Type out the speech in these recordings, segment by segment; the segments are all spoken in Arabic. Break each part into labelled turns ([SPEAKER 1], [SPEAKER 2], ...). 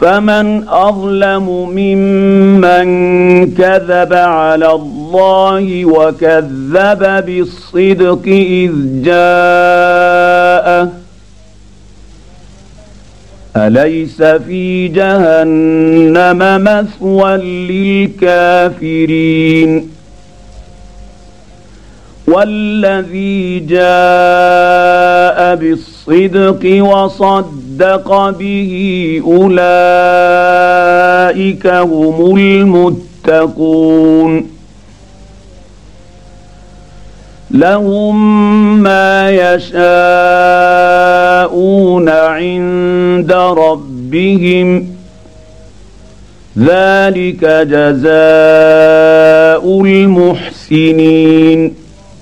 [SPEAKER 1] فمن أظلم ممن كذب على الله وكذب بالصدق إذ جاءه أليس في جهنم مثوى للكافرين والذي جاء بالصدق وصدق به أولئك هم المتقون لهم ما يشاءون عند ربهم ذلك جزاء المحسنين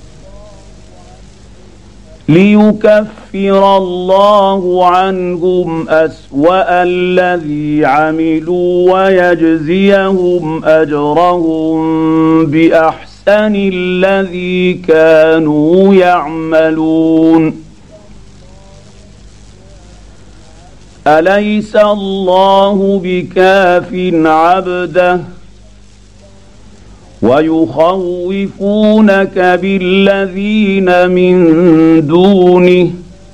[SPEAKER 1] ليكفر الله عنهم أسوأ الذي عملوا ويجزيهم أجرهم بأحسن الذي كانوا يعملون أليس الله بكاف عبده ويخوفونك بالذين من دونه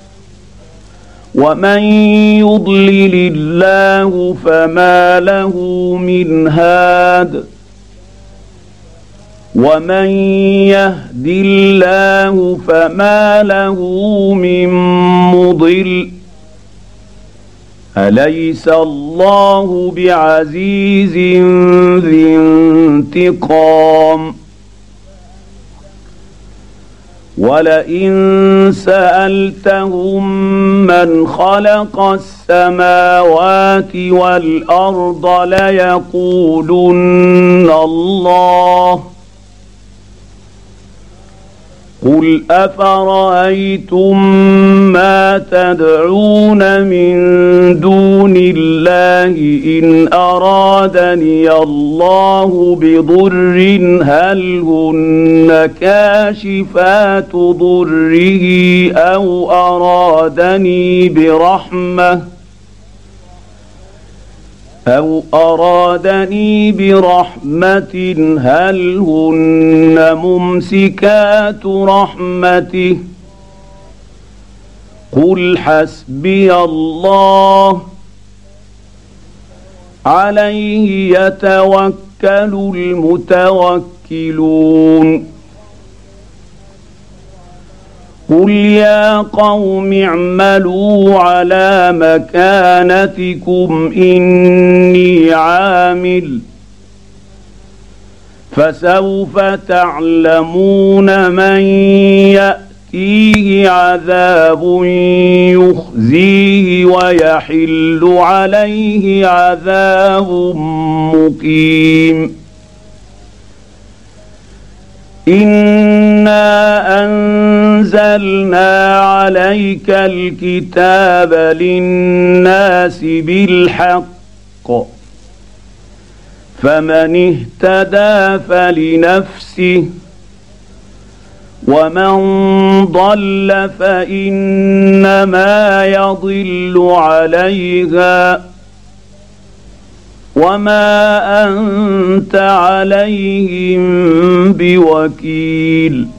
[SPEAKER 1] ومن يضلل الله فما له من هاد ومن يهد الله فما له من مضل أليس الله بعزيز ذي انتقام ولئن سألتهم من خلق السماوات والأرض ليقولن الله قل أفرأيتم ما تدعون من دون الله إن أرادني الله بضر هل هن كاشفات ضره أو أرادني برحمة هل هن ممسكات رحمته قل حسبي الله عليه يتوكل المتوكلون قل يا قوم اعملوا على مكانتكم إني عامل فسوف تعلمون من يأتيه عذاب يخزيه ويحل عليه عذاب مقيم إنا أنزلنا عليك الكتاب للناس بالحق فمن اهتدى فلنفسه ومن ضل فإنما يضل عليها وما أنت عليهم بوكيل